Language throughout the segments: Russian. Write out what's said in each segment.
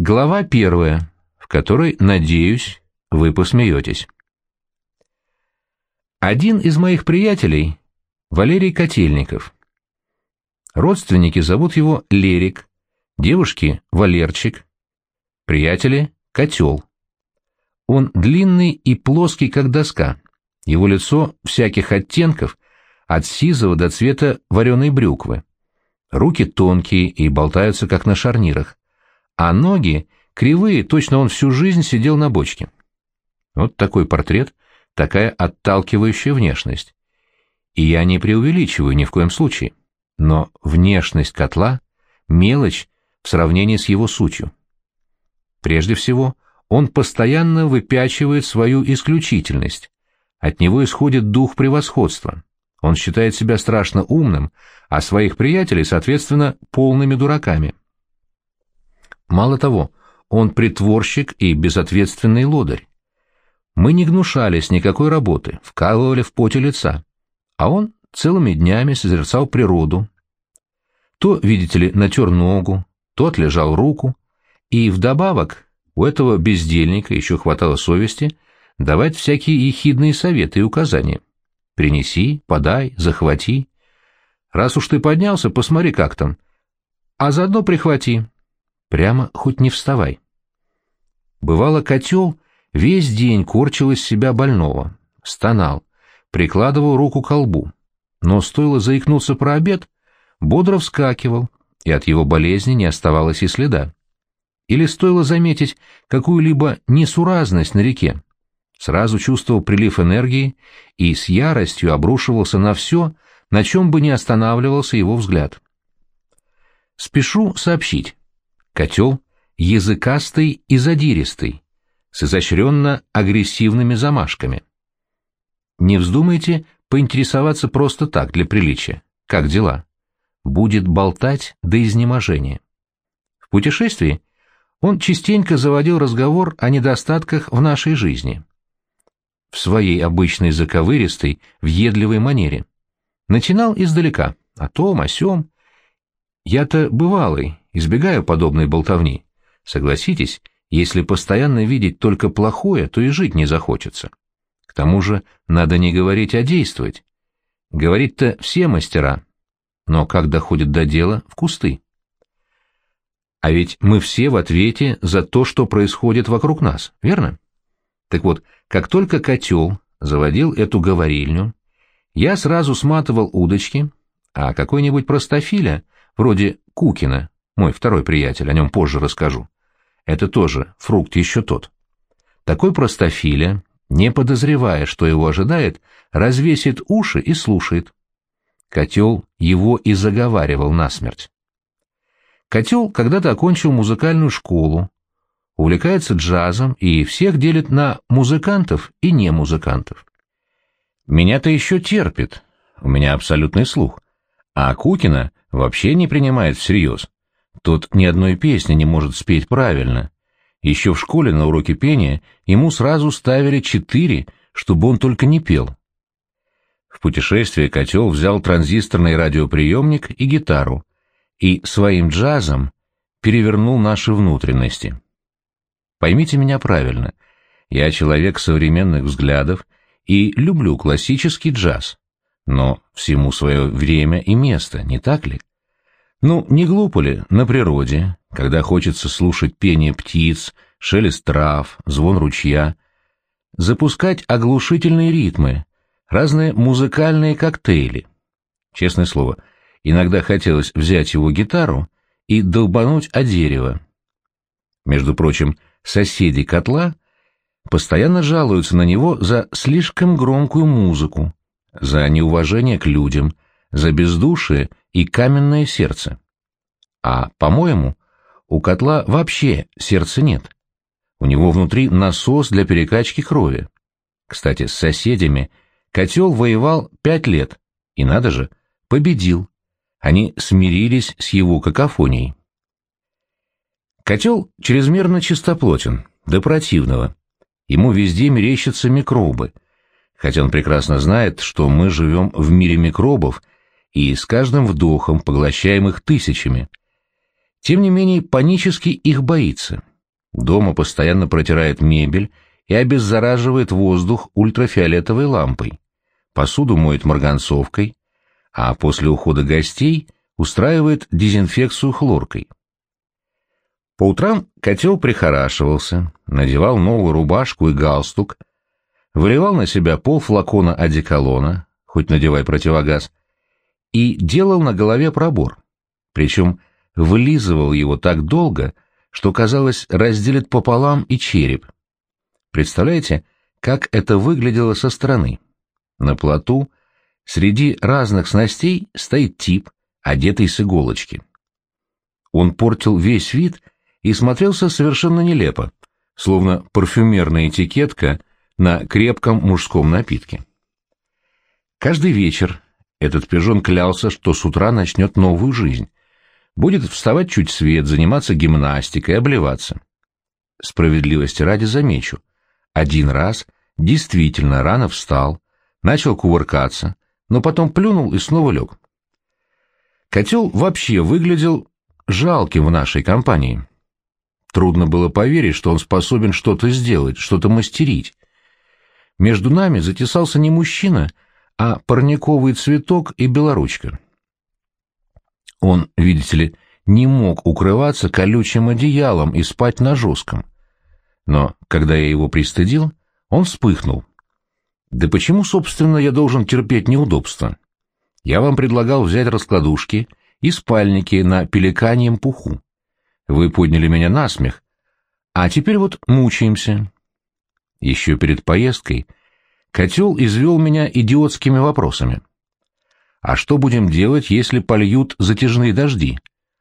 Глава 1, в которой, надеюсь, вы посмеетесь. Один из моих приятелей — Валерий Котельников. Родственники зовут его Лерик, девушки — Валерчик, приятели — Котел. Он длинный и плоский, как доска, его лицо всяких оттенков, от сизого до цвета вареной брюквы. Руки тонкие и болтаются, как на шарнирах, а ноги кривые, точно он всю жизнь сидел на бочке. Вот такой портрет, такая отталкивающая внешность. И я не преувеличиваю ни в коем случае, но внешность котла — мелочь в сравнении с его сутью. Прежде всего, он постоянно выпячивает свою исключительность, от него исходит дух превосходства. Он считает себя страшно умным, а своих приятелей, соответственно, полными дураками. Мало того, он притворщик и безответственный лодырь. Мы не гнушались никакой работы, вкалывали в поте лица, а он целыми днями созерцал природу. То, видите ли, натер ногу, то отлежал руку, и вдобавок у этого бездельника еще хватало совести давать всякие ехидные советы и указания. Принеси, подай, захвати. Раз уж ты поднялся, посмотри, как там. А заодно прихвати. Прямо хоть не вставай. Бывало, Котел весь день корчил из себя больного, стонал, прикладывал руку к колбу, но стоило заикнуться про обед, бодро вскакивал, и от его болезни не оставалось и следа. Или стоило заметить какую-либо несуразность на реке, сразу чувствовал прилив энергии и с яростью обрушивался на все, на чем бы ни останавливался его взгляд. Спешу сообщить. Котел языкастый и задиристый, с изощренно-агрессивными замашками. Не вздумайте поинтересоваться просто так, для приличия. Как дела? Будет болтать до изнеможения. В путешествии он частенько заводил разговор о недостатках в нашей жизни. В своей обычной заковыристой, въедливой манере. Начинал издалека, о том, о сём. Я-то бывалый, избегаю подобной болтовни. Согласитесь, если постоянно видеть только плохое, то и жить не захочется. К тому же надо не говорить, а действовать. Говорить-то все мастера, но как доходит до дела — в кусты. А ведь мы все в ответе за то, что происходит вокруг нас, верно? Так вот, как только Котел заводил эту говорильню, я сразу сматывал удочки, а какой-нибудь простофиля, вроде Кукина, мой второй приятель, о нем позже расскажу, это тоже фрукт еще тот. Такой простофиля, не подозревая, что его ожидает, развесит уши и слушает. Котел его и заговаривал насмерть. Котел когда-то окончил музыкальную школу, увлекается джазом и всех делит на музыкантов и немузыкантов. Меня-то еще терпит, у меня абсолютный слух, а Кукина вообще не принимает всерьез. Тот ни одной песни не может спеть правильно. Еще в школе на уроке пения ему сразу ставили 4, чтобы он только не пел. В путешествие Котел взял транзисторный радиоприемник и гитару, и своим джазом перевернул наши внутренности. Поймите меня правильно, я человек современных взглядов и люблю классический джаз, но всему свое время и место, не так ли? Ну, не глупо ли на природе, когда хочется слушать пение птиц, шелест трав, звон ручья, запускать оглушительные ритмы, разные музыкальные коктейли? Честное слово, иногда хотелось взять его гитару и долбануть о дерево. Между прочим, соседи Котла постоянно жалуются на него за слишком громкую музыку, за неуважение к людям, за бездушие и каменное сердце. А, по-моему, у Котла вообще сердца нет. У него внутри насос для перекачки крови. Кстати, с соседями Котел воевал 5 лет, и, надо же, победил. Они смирились с его какофонией. Котел чрезмерно чистоплотен, до противного. Ему везде мерещатся микробы, хотя он прекрасно знает, что мы живем в мире микробов и с каждым вдохом поглощаем их тысячами. Тем не менее, панически их боится, Дома постоянно протирает мебель и обеззараживает воздух ультрафиолетовой лампой. Посуду моет марганцовкой, а после ухода гостей устраивает дезинфекцию хлоркой. По утрам котел прихорашивался, надевал новую рубашку и галстук, выливал на себя полфлакона одеколона, хоть надевай противогаз, и делал на голове пробор, причем вылизывал его так долго, что, казалось, разделит пополам и череп. Представляете, как это выглядело со стороны? На плоту среди разных снастей стоит тип, одетый с иголочки. Он портил весь вид и смотрелся совершенно нелепо, словно парфюмерная этикетка на крепком мужском напитке. Каждый вечер этот пижон клялся, что с утра начнет новую жизнь, будет вставать чуть свет, заниматься гимнастикой, обливаться. Справедливости ради замечу, один раз действительно рано встал, начал кувыркаться, но потом плюнул и снова лег. Котел вообще выглядел жалким в нашей компании. Трудно было поверить, что он способен что-то сделать, что-то мастерить. Между нами затесался не мужчина, а парниковый цветок и белоручка. Он, видите ли, не мог укрываться колючим одеялом и спать на жестком. Но, когда я его пристыдил, он вспыхнул. Да почему, собственно, я должен терпеть неудобства? Я вам предлагал взять раскладушки и спальники на пеликаньем пуху. Вы подняли меня на смех, а теперь вот мучаемся. Еще перед поездкой котел извел меня идиотскими вопросами. А что будем делать, если польют затяжные дожди?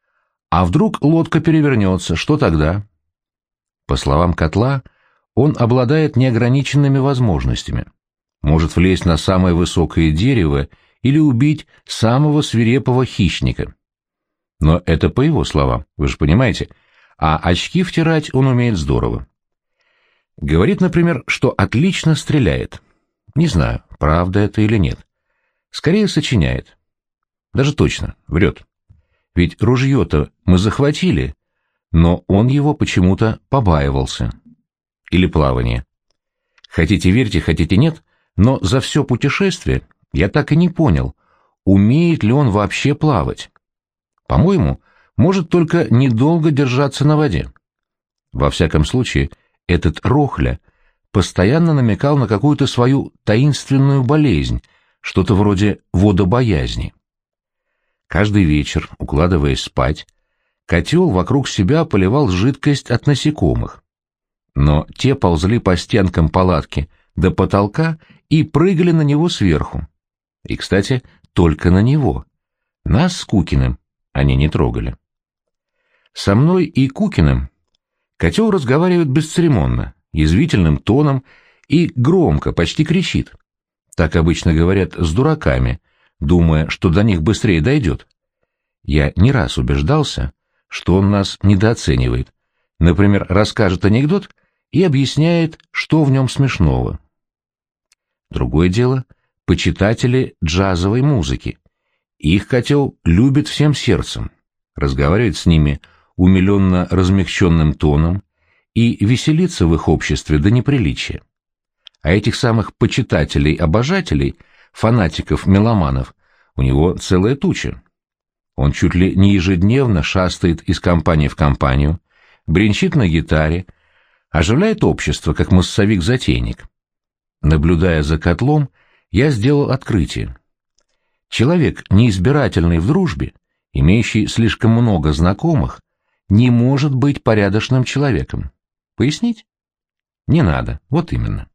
А вдруг лодка перевернется, что тогда? По словам котла, он обладает неограниченными возможностями. Может влезть на самое высокое дерево или убить самого свирепого хищника. Но это по его словам, вы же понимаете, а очки втирать он умеет здорово. Говорит, например, что отлично стреляет. Не знаю, правда это или нет. Скорее сочиняет. Даже точно, врет. Ведь ружье-то мы захватили, но он его почему-то побаивался. Или плавание. Хотите верьте, хотите нет, но за все путешествие я так и не понял, умеет ли он вообще плавать. По-моему, может только недолго держаться на воде. Во всяком случае, этот Рохля постоянно намекал на какую-то свою таинственную болезнь, что-то вроде водобоязни. Каждый вечер, укладываясь спать, котел вокруг себя поливал жидкость от насекомых. Но те ползли по стенкам палатки до потолка и прыгали на него сверху. И, кстати, только на него. Нас с Кукиным они не трогали. Со мной и Кукиным котел разговаривает бесцеремонно, язвительным тоном и громко, почти кричит. Так обычно говорят с дураками, думая, что до них быстрее дойдет. Я не раз убеждался, что он нас недооценивает. Например, расскажет анекдот и объясняет, что в нем смешного. Другое дело — почитатели джазовой музыки. Их котел любит всем сердцем, разговаривает с ними умиленно размягченным тоном и веселится в их обществе до неприличия. А этих самых почитателей-обожателей, фанатиков-меломанов, у него целая туча. Он чуть ли не ежедневно шастает из компании в компанию, бренчит на гитаре, оживляет общество, как массовик-затейник. Наблюдая за котлом, я сделал открытие. Человек, неизбирательный в дружбе, имеющий слишком много знакомых, не может быть порядочным человеком. Пояснить? Не надо, вот именно.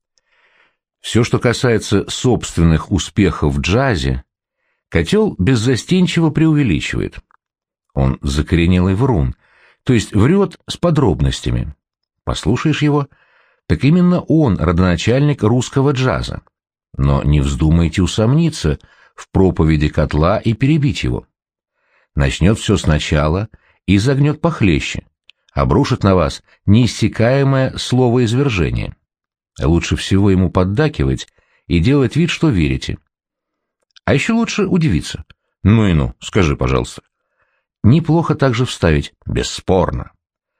Все, что касается собственных успехов в джазе, котел беззастенчиво преувеличивает. Он закоренелый врун, то есть врет с подробностями. Послушаешь его, так именно он родоначальник русского джаза. Но не вздумайте усомниться в проповеди котла и перебить его. Начнет все сначала и загнет похлеще, обрушит на вас неиссякаемое словоизвержение. Лучше всего ему поддакивать и делать вид, что верите. А еще лучше удивиться. Ну и ну, скажи, пожалуйста. Неплохо также вставить «бесспорно».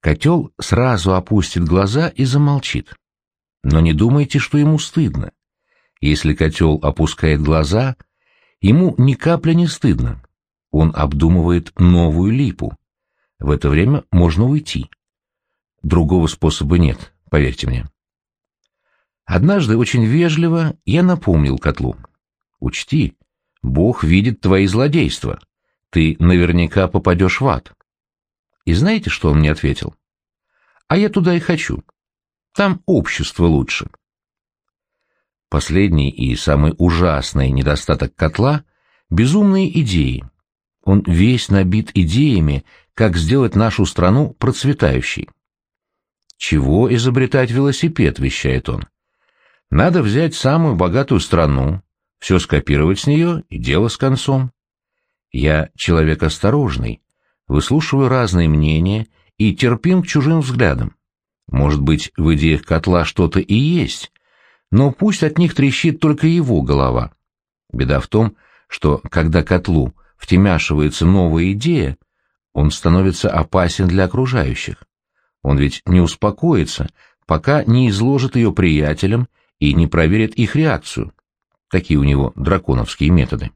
Котел сразу опустит глаза и замолчит. Но не думайте, что ему стыдно. Если котел опускает глаза, ему ни капли не стыдно. Он обдумывает новую липу. В это время можно уйти. Другого способа нет, поверьте мне. Однажды очень вежливо я напомнил котлу: «Учти, Бог видит твои злодейства. Ты наверняка попадешь в ад». И знаете, что он мне ответил? «А я туда и хочу. Там общество лучше». Последний и самый ужасный недостаток котла — безумные идеи. Он весь набит идеями, как сделать нашу страну процветающей. «Чего изобретать велосипед?» — вещает он. «Надо взять самую богатую страну, все скопировать с нее, и дело с концом». Я человек осторожный, выслушиваю разные мнения и терпим к чужим взглядам. Может быть, в идеях котла что-то и есть, но пусть от них трещит только его голова. Беда в том, что когда котлу втемяшивается новая идея, он становится опасен для окружающих. Он ведь не успокоится, пока не изложит ее приятелям и не проверит их реакцию. Такие у него драконовские методы.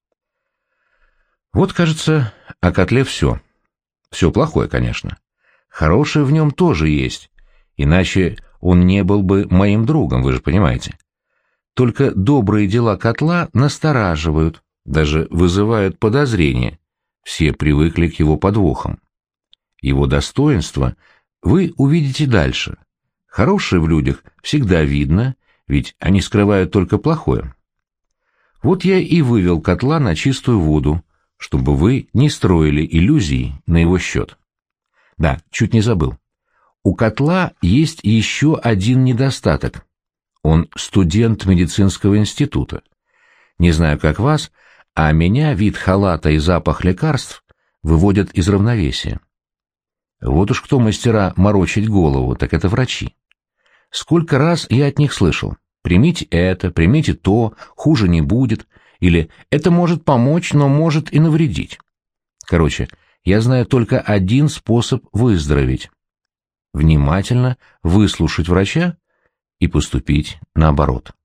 Вот, кажется, о котле все. Все плохое, конечно. Хорошее в нем тоже есть, иначе он не был бы моим другом, вы же понимаете. Только добрые дела котла настораживают, даже вызывают подозрения. Все привыкли к его подвохам. Его достоинства вы увидите дальше. Хорошее в людях всегда видно, ведь они скрывают только плохое. Вот я и вывел котла на чистую воду, чтобы вы не строили иллюзий на его счет. Да, чуть не забыл. У котла есть еще один недостаток. Он студент медицинского института. Не знаю, как вас, а меня вид халата и запах лекарств выводят из равновесия. Вот уж кто мастера морочить голову, так это врачи. Сколько раз я от них слышал: примите это, примите то, хуже не будет, или это может помочь, но может и навредить. Короче, я знаю только один способ выздороветь: внимательно выслушать врача и поступить наоборот.